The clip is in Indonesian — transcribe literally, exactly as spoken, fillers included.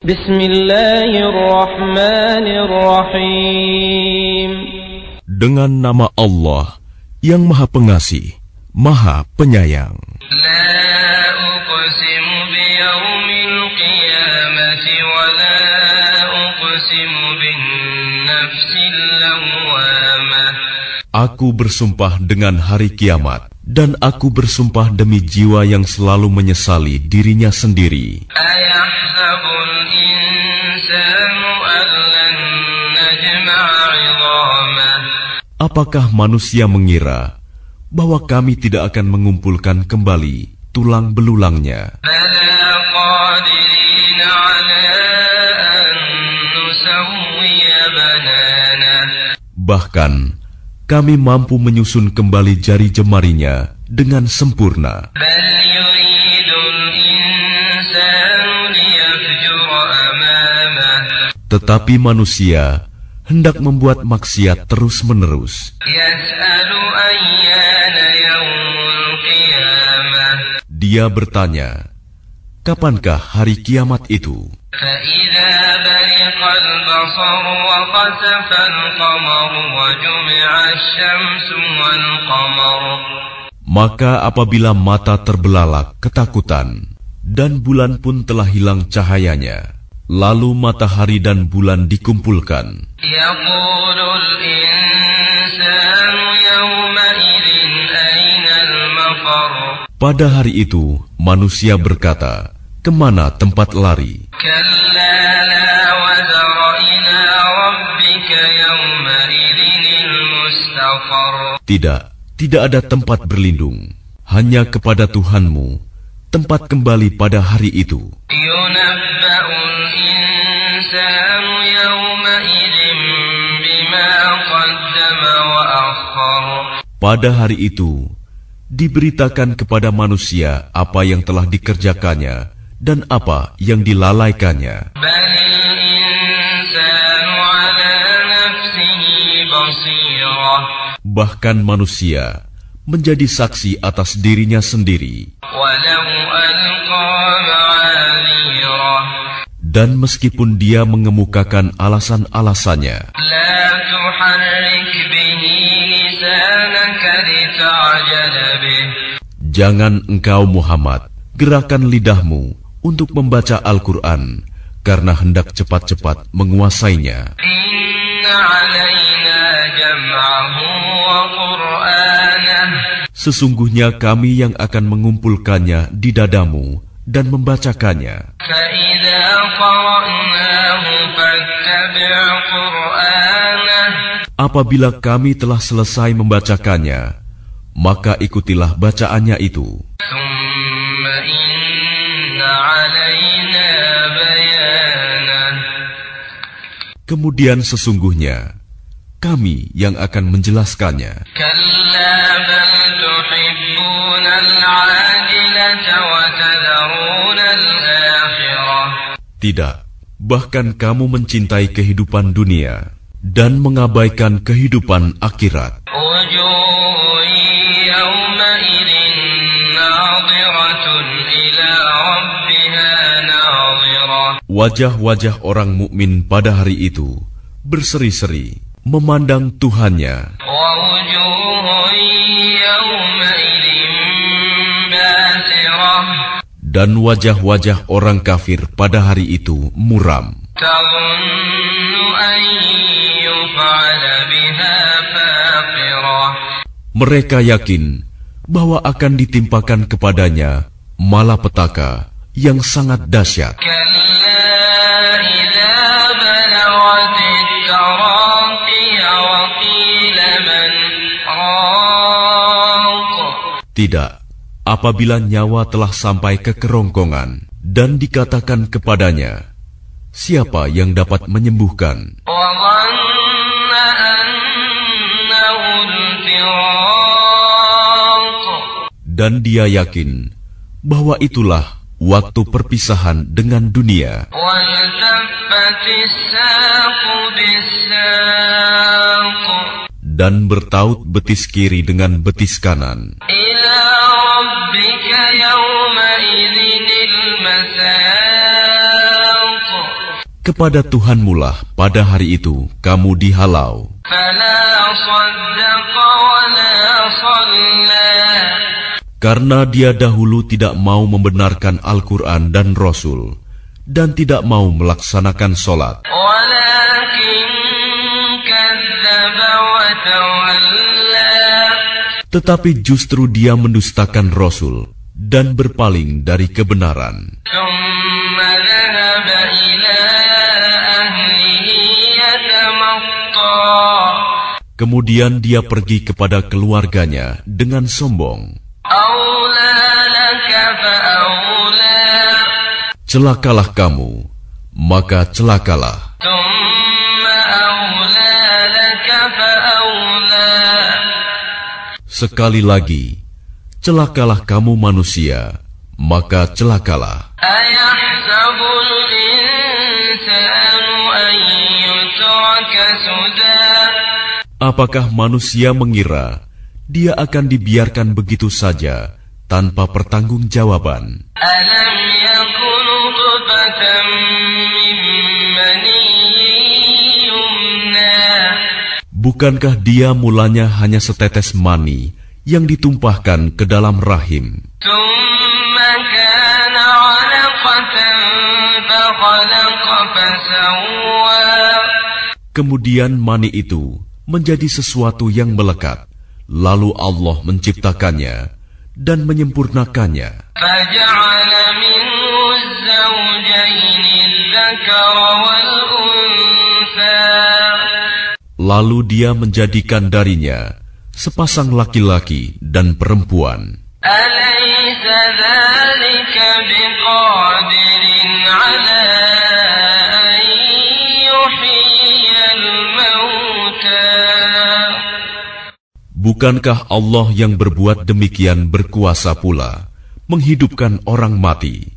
Bismillahirrahmanirrahim. Dengan nama Allah yang Maha Pengasih, Maha Penyayang. La uqsimu biyaumil qiyamati wa la uqsimu bin nafsil lawwamah. Aku bersumpah dengan hari kiamat, dan aku bersumpah demi jiwa yang selalu menyesali dirinya sendiri. Ayahsabul insanu an lan najma'a 'idhamah. Apakah manusia mengira bahwa kami tidak akan mengumpulkan kembali tulang belulangnya? Bala qadirina 'ala an nusawwiya bananah. Bahkan kami mampu menyusun kembali jari jemarinya dengan sempurna. Bal yuridul insanu liyafjura amamah. Tetapi manusia hendak membuat maksiat terus-menerus. Yas'alu ayyana yaumul qiyamah. Dia bertanya, kapankah hari kiamat itu? فَإِذَا بَرِقَ الْبَصَرُ وَخَسَفَ الْقَمَرُ وَجُمِعَ الشَّمْسُ وَالْقَمَرُ. Maka apabila mata terbelalak ketakutan, dan bulan pun telah hilang cahayanya, lalu matahari dan bulan dikumpulkan. يَقُولُ الْإِنسَانُ يَوْمَئِذٍ أَيْنَ الْمَفَرُّ. Pada hari itu, manusia berkata, kemana tempat lari? كَلَّا لَا وَزَرَ إِلَى رَبِّكَ يَوْمَئِذٍ الْمُسْتَقَرُّ. Tidak, tidak ada tempat berlindung, hanya kepada Tuhanmu tempat kembali pada hari itu. يُنَبَّأُ الْإِنسَانُ يَوْمَئِذٍ بِمَا قَدَّمَ وَأَخَّرَ. Pada hari itu, diberitakan kepada manusia apa yang telah dikerjakannya dan apa yang dilalaikannya. بَلِ الْإِنسَانُ عَلَى نَفْسِهِ بَصِيرَةٌ. Bahkan manusia menjadi saksi atas dirinya sendiri. وَلَوْ أَلْقَى مَعَاذِيرَهُ. Dan meskipun dia mengemukakan alasan-alasannya, لَا تُحَرِّكْ بِهِ لِسَانَكَ لِتَعْجَلَ بِهِ. jangan engkau Muhammad gerakan lidahmu untuk membaca Al-Quran karena hendak cepat-cepat menguasainya. Inna alaina jam'ahu wa qur'anah. Sesungguhnya kami yang akan mengumpulkannya di dadamu dan membacakannya. Fa'idha qara'nahu fattabi' qur'anah. Apabila kami telah selesai membacakannya, maka ikutilah bacaannya itu. Thumma inna alaina bayanah. Kemudian sesungguhnya kami yang akan menjelaskannya. Kalla bal tuhibbuna al-'ajilata wa tadharuna al-akhirah. Tidak, bahkan kamu mencintai kehidupan dunia dan mengabaikan kehidupan akhirat. Wujuhun yawma'idhin nadhiratun ila rabbiha nadhirah. Wajah-wajah orang mukmin pada hari itu berseri-seri memandang Tuhannya. Wa wujuhun yawma'idhin basirah. Dan wajah-wajah orang kafir pada hari itu muram. Tadhunnu an yuf'ala biha faqirah. Mereka yakin bahwa akan ditimpakan kepadanya malapetaka yang sangat dahsyat. Kalla idza balaghatit taraqiya wa qila man raq. Tidak, apabila nyawa telah sampai ke kerongkongan dan dikatakan kepadanya, siapa yang dapat menyembuhkan? Wa dhanna annahu al-firaq. Dan dia yakin bahwa itulah waktu perpisahan dengan dunia. Waltaffatis saqu bis-saq. Dan bertaut betis kiri dengan betis kanan. Ila rabbika yawma idzinil masaq. Kepada Tuhanmulah pada hari itu kamu dihalau. Karena dia dahulu tidak mau membenarkan Al-Quran dan Rasul, dan tidak mau melaksanakan sholat. Tetapi justru dia mendustakan Rasul dan berpaling dari kebenaran. Kemudian dia pergi kepada keluarganya dengan sombong. Celakalah kamu, maka celakalah. Sekali lagi, celakalah kamu manusia, maka celakalah. Apakah manusia mengira dia akan dibiarkan begitu saja tanpa pertanggungjawaban? Bukankah dia mulanya hanya setetes mani yang ditumpahkan ke dalam rahim? Kemudian mani itu menjadi sesuatu yang melekat, lalu Allah menciptakannya dan menyempurnakannya. Lalu dia menjadikan darinya sepasang laki-laki dan perempuan. Bukankah Allah yang berbuat demikian berkuasa pula menghidupkan orang mati?